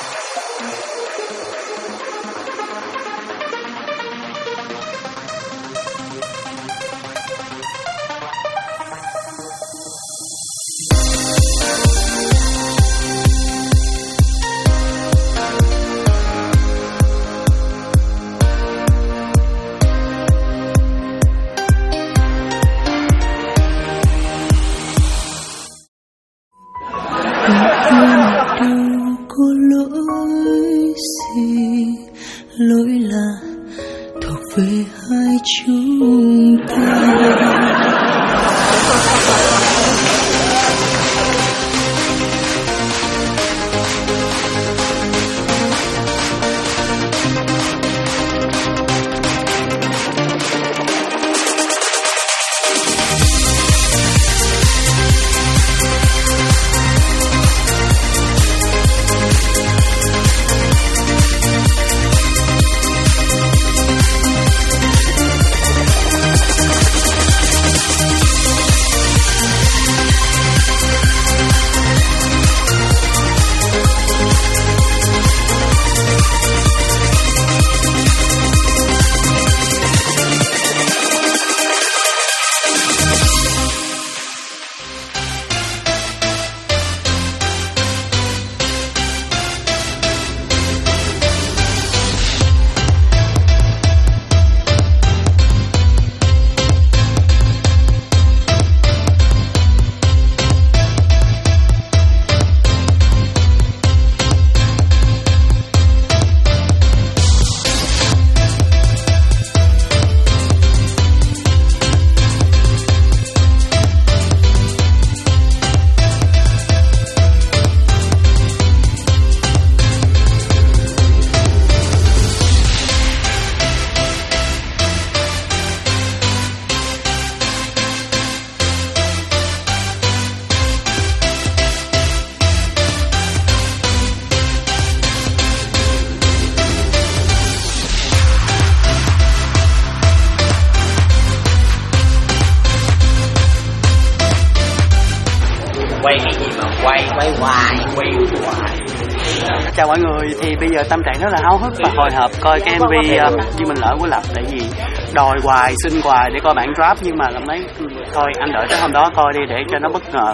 Lỗi là thuộc về hai chúng ta. Quay cái gì mà quay hoài. Chào mọi người, thì bây giờ tâm trạng rất là háo hức và hồi hộp coi cái MV Duyên Mình Lỡ của Lập. Tại vì đòi hoài, xin hoài để coi bản rap, nhưng mà cảm thấy thôi anh đợi tới hôm đó coi đi để cho nó bất ngờ.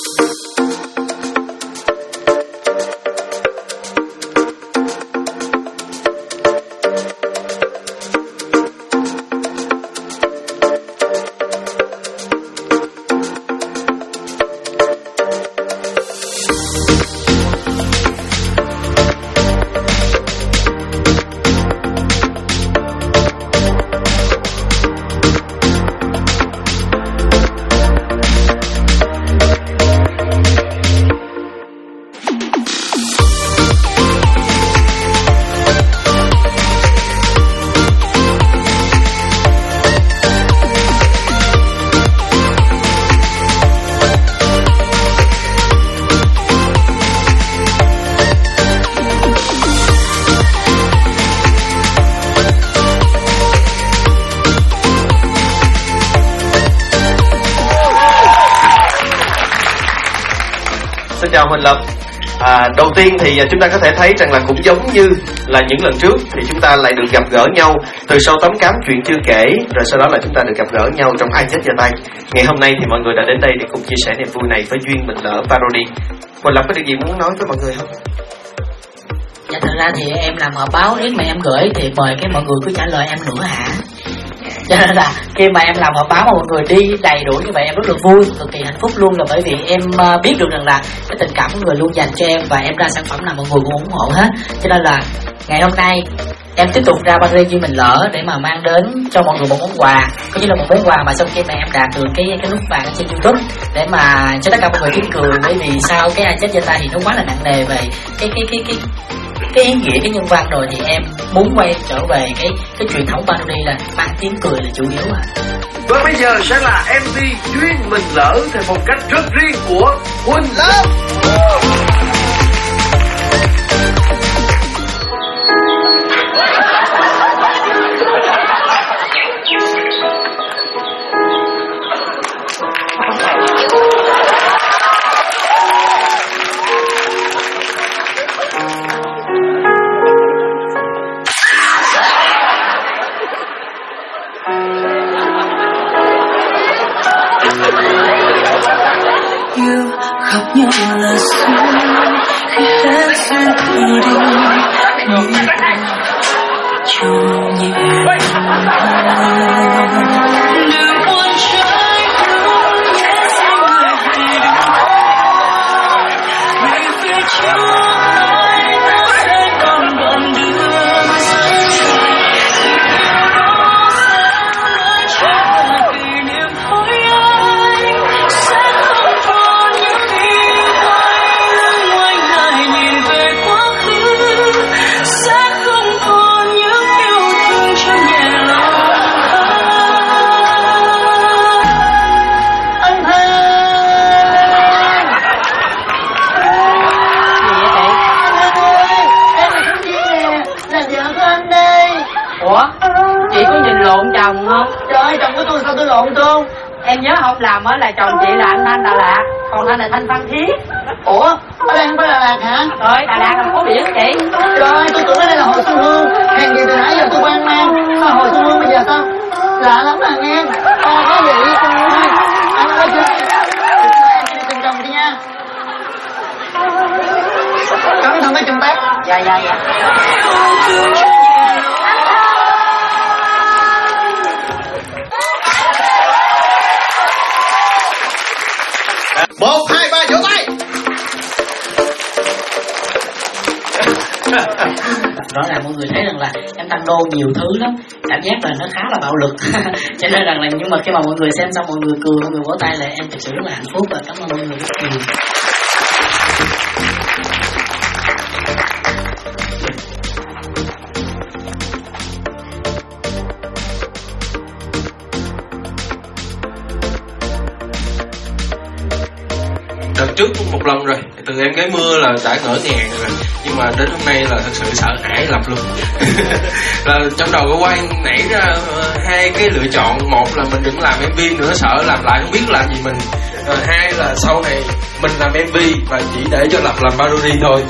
Xin chào Huỳnh Lập. Đầu tiên thì chúng ta có thể thấy rằng là cũng giống như là những lần trước thì chúng ta lại được gặp gỡ nhau từ sau tấm cám chuyện chưa kể, rồi sau đó là chúng ta được gặp gỡ nhau trong Ai Chết Giơ Tay. Ngày hôm nay thì mọi người đã đến đây để cùng chia sẻ niềm vui này với Duyên Mình Lỡ Parody. Huỳnh Lập có điều gì muốn nói với mọi người không? Dạ thật ra thì em làm họp báo, nếu mà em gửi thì mời cái mọi người cứ trả lời em nữa hả? Cho nên là khi mà em làm họp báo mà mọi người đi đầy đủ như vậy em rất là vui, cực kỳ hạnh phúc luôn, là bởi vì em biết được rằng là cái tình cảm của người luôn dành cho em và em ra sản phẩm nào mọi người cũng ủng hộ hết. Cho nên là ngày hôm nay em tiếp tục ra parody Duyên Mình Lỡ để mà mang đến cho mọi người một món quà, có như là một món quà mà sau khi mà em đạt được cái nút vàng trên YouTube để mà cho tất cả mọi người tiếng cười, bởi vì sau cái Ai Chết Giơ Tay thì nó quá là nặng nề về cái ý nghĩa, cái nhân văn rồi, thì em muốn quay trở về cái truyền thống parody là mang tiếng cười là chủ yếu à. Và bây giờ sẽ là MV Duyên Mình Lỡ theo phong cách rất riêng của Huỳnh Lập. Ủa, chị có nhìn lộn chồng không? Trời ơi, chồng của tôi sao tôi lộn tương? Em nhớ không lầm á là chồng chị là anh Thanh Đà Lạt, còn Thanh là Thanh Phan Thiết. Ủa, ở đây không phải Đà Lạt hả? Rồi, Đà Lạt là một phố biển chị. Trời ơi, tôi tưởng ở đây là Hồ Xuân Hương. Hèn gì từ nãy giờ tôi quan mang. Sao Hồ Xuân Hương bây giờ sao? Lạ lắm à nghe. Có vậy thôi. Anh ơi chơi. Em cùng chồng đi nha. Cẩn thận mấy chùm tép. Dạ. Một, hai, ba, vỗ tay. Rõ ràng mọi người thấy rằng là em tăng đô nhiều thứ lắm, cảm giác là nó khá là bạo lực. Cho nên rằng là nhưng mà khi mà mọi người xem xong mọi người cười, mọi người vỗ tay là em thực sự rất là hạnh phúc và cảm ơn mọi người rất nhiều. Đợt trước một lần rồi, từ Em Gái Mưa là đã ngỡ ngàng rồi, nhưng mà đến hôm nay là thật sự sợ hãi lập luôn. Là trong đầu của Quang nảy ra hai cái lựa chọn: một là mình đừng làm MV nữa, sợ làm lại không biết làm gì mình; hai là sau này mình làm MV và chỉ để cho Lập làm parody thôi.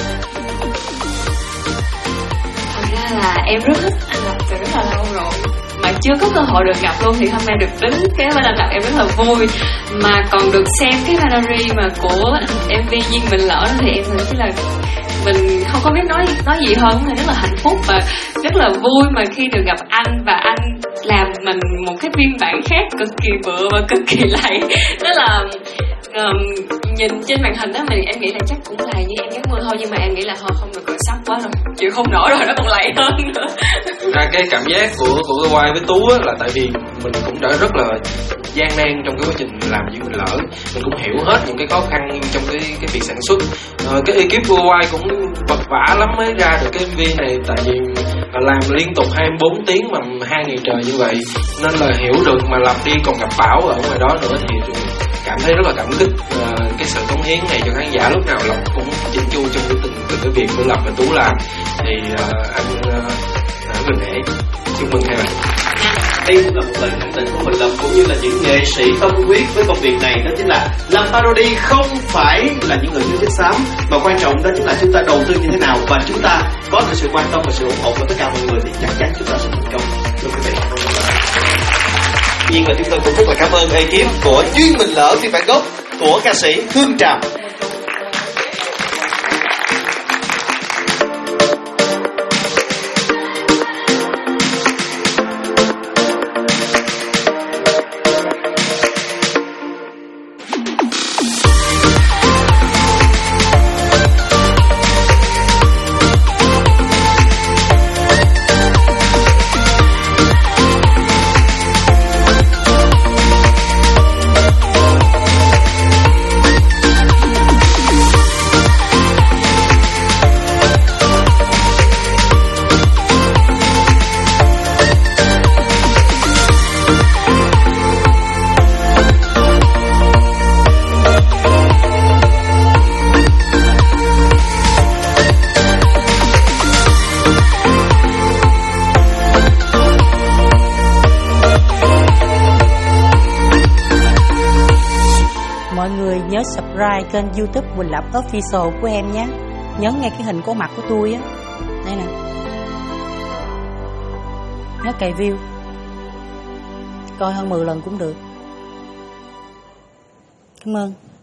Thật ra là em rất thích anh Lập từ rất là lâu rồi, mà chưa có cơ hội được gặp luôn, thì hôm nay được đứng kế bên anh Lập em rất là vui, mà còn được xem cái parody mà của MV Duyên Mình Lỡ thì em thấy là mình không có biết nói gì hơn, thì rất là hạnh phúc và rất là vui mà khi được gặp anh, và anh làm mình một cái phiên bản khác cực kỳ bựa và cực kỳ lầy. Đó là nhìn trên màn hình đó em nghĩ là chắc cũng là như Em Gái Mưa thôi, nhưng mà em nghĩ là thôi không được, rồi sắp quá rồi, chịu không nổi rồi, nó còn lầy hơn nữa. Ra cái cảm giác của Quang với Tú á, là tại vì mình cũng đã rất là gian nan trong cái quá trình làm Duyên Mình Lỡ, mình cũng hiểu hết những cái khó khăn trong cái việc sản xuất. Cái ekip của Quang cũng vật vả lắm mới ra được cái MV này, tại vì làm liên tục 24 tiếng mà 2 ngày trời như vậy, nên là hiểu được mà Lập đi còn gặp Bảo ở ngoài đó nữa thì cảm thấy rất là cảm kích. Cái sự cống hiến này cho khán giả lúc nào Lập cũng chỉnh chu trong từng cái việc của Lập và Tú làm, thì anh rất là nể. Chúc mừng hai bạn. Đây cũng là một lời khẳng định của mình Lập cũng như là những nghệ sĩ tâm huyết với công việc này, đó chính là làm parody không phải là những người chơi chết xám, mà quan trọng đó chính là chúng ta đầu tư như thế nào, và chúng ta có được sự quan tâm và sự ủng hộ của tất cả mọi người thì chắc chắn chúng ta sẽ thành công. Thưa quý vị, nhiên là chúng tôi cũng rất là cảm ơn ekip của Duyên Mình Lỡ phiên bản gốc của ca sĩ Hương Tràm. Mọi người nhớ subscribe kênh YouTube Quỳnh Lập Official của em nhé. Nhấn ngay cái hình của mặt của tôi á. Đây nè. Nhớ cày view. Coi hơn 10 lần cũng được. Cảm ơn.